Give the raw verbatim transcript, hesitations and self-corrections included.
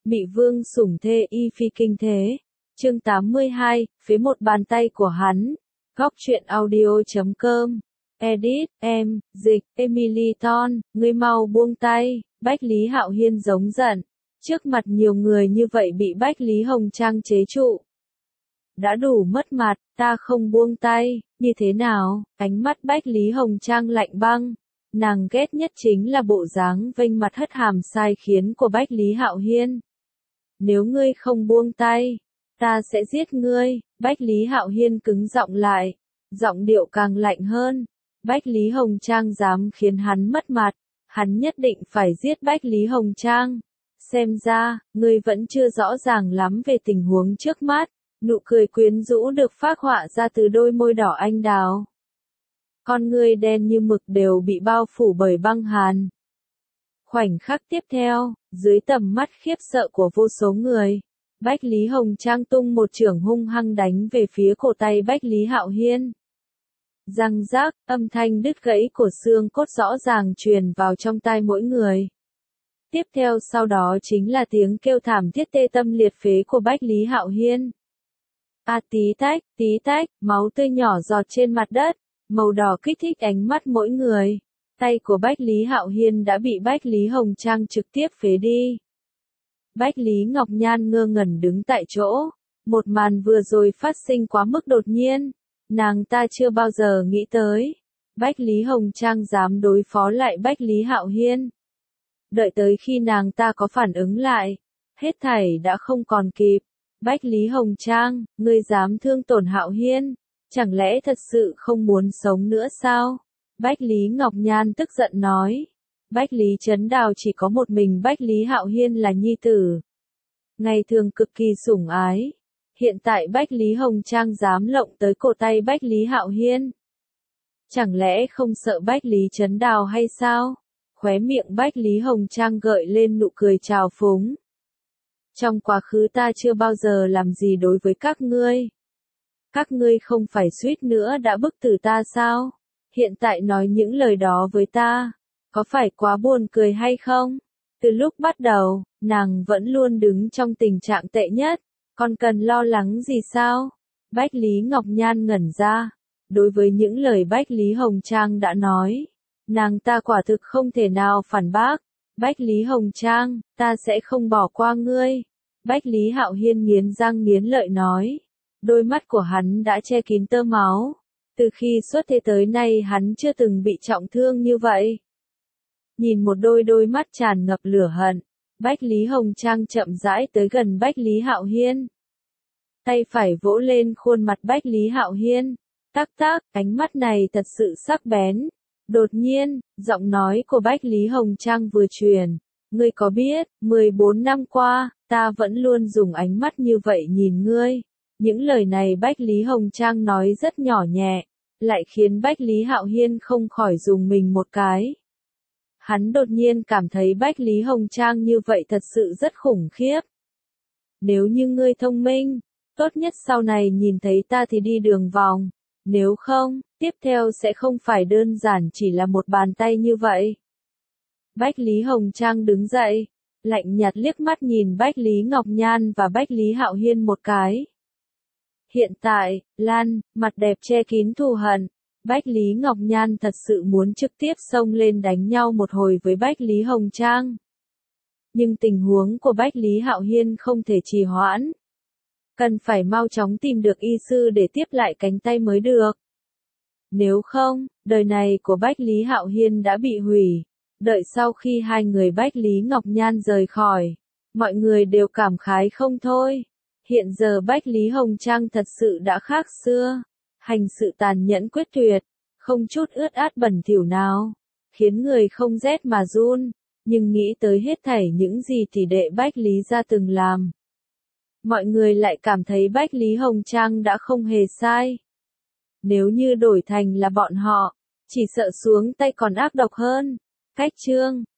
Mị vương sủng thê y phi kinh thế. Chương tám mươi hai, phía một bàn tay của hắn. Góc truyện audio chấm com. Edit, em, dịch, Emily Ton, ngươi mau buông tay. Bách Lý Hạo Hiên giống giận. Trước mặt nhiều người như vậy bị Bách Lý Hồng Trang chế trụ. Đã đủ mất mặt, ta không buông tay, như thế nào? Ánh mắt Bách Lý Hồng Trang lạnh băng. Nàng ghét nhất chính là bộ dáng vênh mặt hất hàm sai khiến của Bách Lý Hạo Hiên. Nếu ngươi không buông tay, ta sẽ giết ngươi. Bách Lý Hạo Hiên cứng giọng lại, giọng điệu càng lạnh hơn. Bách Lý Hồng Trang dám khiến hắn mất mặt, hắn nhất định phải giết Bách Lý Hồng Trang. Xem ra, ngươi vẫn chưa rõ ràng lắm về tình huống trước mắt. Nụ cười quyến rũ được phác họa ra từ đôi môi đỏ anh đào. Con ngươi đen như mực đều bị bao phủ bởi băng hàn. Khoảnh khắc tiếp theo, dưới tầm mắt khiếp sợ của vô số người, Bách Lý Hồng Trang tung một chưởng hung hăng đánh về phía cổ tay Bách Lý Hạo Hiên. Răng rác, âm thanh đứt gãy của xương cốt rõ ràng truyền vào trong tai mỗi người. Tiếp theo sau đó chính là tiếng kêu thảm thiết tê tâm liệt phế của Bách Lý Hạo Hiên. A tí tách, tí tách, máu tươi nhỏ giọt trên mặt đất, màu đỏ kích thích ánh mắt mỗi người. Tay của Bách Lý Hạo Hiên đã bị Bách Lý Hồng Trang trực tiếp phế đi. Bách Lý Ngọc Nhan ngơ ngẩn đứng tại chỗ. Một màn vừa rồi phát sinh quá mức đột nhiên. Nàng ta chưa bao giờ nghĩ tới. Bách Lý Hồng Trang dám đối phó lại Bách Lý Hạo Hiên. Đợi tới khi nàng ta có phản ứng lại, hết thảy đã không còn kịp. Bách Lý Hồng Trang, ngươi dám thương tổn Hạo Hiên, chẳng lẽ thật sự không muốn sống nữa sao? Bách Lý Ngọc Nhan tức giận nói. Bách Lý Trấn Đào chỉ có một mình Bách Lý Hạo Hiên là nhi tử. Ngày thường cực kỳ sủng ái. Hiện tại Bách Lý Hồng Trang dám lộng tới cổ tay Bách Lý Hạo Hiên. Chẳng lẽ không sợ Bách Lý Trấn Đào hay sao? Khóe miệng Bách Lý Hồng Trang gợi lên nụ cười trào phúng. Trong quá khứ ta chưa bao giờ làm gì đối với các ngươi. Các ngươi không phải suýt nữa đã bức tử ta sao? Hiện tại nói những lời đó với ta, có phải quá buồn cười hay không? Từ lúc bắt đầu, nàng vẫn luôn đứng trong tình trạng tệ nhất, còn cần lo lắng gì sao? Bách Lý Ngọc Nhan ngẩn ra, đối với những lời Bách Lý Hồng Trang đã nói, nàng ta quả thực không thể nào phản bác. Bách Lý Hồng Trang, ta sẽ không bỏ qua ngươi. Bách Lý Hạo Hiên nghiến răng nghiến lợi nói. Đôi mắt của hắn đã che kín tơ máu. Từ khi xuất thế tới nay hắn chưa từng bị trọng thương như vậy. Nhìn một đôi đôi mắt tràn ngập lửa hận, Bách Lý Hồng Trang chậm rãi tới gần Bách Lý Hạo Hiên. Tay phải vỗ lên khuôn mặt Bách Lý Hạo Hiên. Tắc tắc, ánh mắt này thật sự sắc bén. Đột nhiên, giọng nói của Bách Lý Hồng Trang vừa truyền. Ngươi có biết, mười bốn năm qua, ta vẫn luôn dùng ánh mắt như vậy nhìn ngươi. Những lời này Bách Lý Hồng Trang nói rất nhỏ nhẹ, lại khiến Bách Lý Hạo Hiên không khỏi dùng mình một cái. Hắn đột nhiên cảm thấy Bách Lý Hồng Trang như vậy thật sự rất khủng khiếp. Nếu như ngươi thông minh, tốt nhất sau này nhìn thấy ta thì đi đường vòng. Nếu không, tiếp theo sẽ không phải đơn giản chỉ là một bàn tay như vậy. Bách Lý Hồng Trang đứng dậy, lạnh nhạt liếc mắt nhìn Bách Lý Ngọc Nhan và Bách Lý Hạo Hiên một cái. Hiện tại, Lan, mặt đẹp che kín thù hận, Bách Lý Ngọc Nhan thật sự muốn trực tiếp xông lên đánh nhau một hồi với Bách Lý Hồng Trang. Nhưng tình huống của Bách Lý Hạo Hiên không thể trì hoãn. Cần phải mau chóng tìm được y sư để tiếp lại cánh tay mới được. Nếu không, đời này của Bách Lý Hạo Hiên đã bị hủy. Đợi sau khi hai người Bách Lý Ngọc Nhan rời khỏi, mọi người đều cảm khái không thôi. Hiện giờ Bách Lý Hồng Trang thật sự đã khác xưa. Hành sự tàn nhẫn quyết tuyệt, không chút ướt át bẩn thỉu nào, khiến người không rét mà run. Nhưng nghĩ tới hết thảy những gì tỷ đệ Bách Lý gia từng làm, mọi người lại cảm thấy Bách Lý Hồng Trang đã không hề sai. Nếu như đổi thành là bọn họ, chỉ sợ xuống tay còn ác độc hơn. Cách chương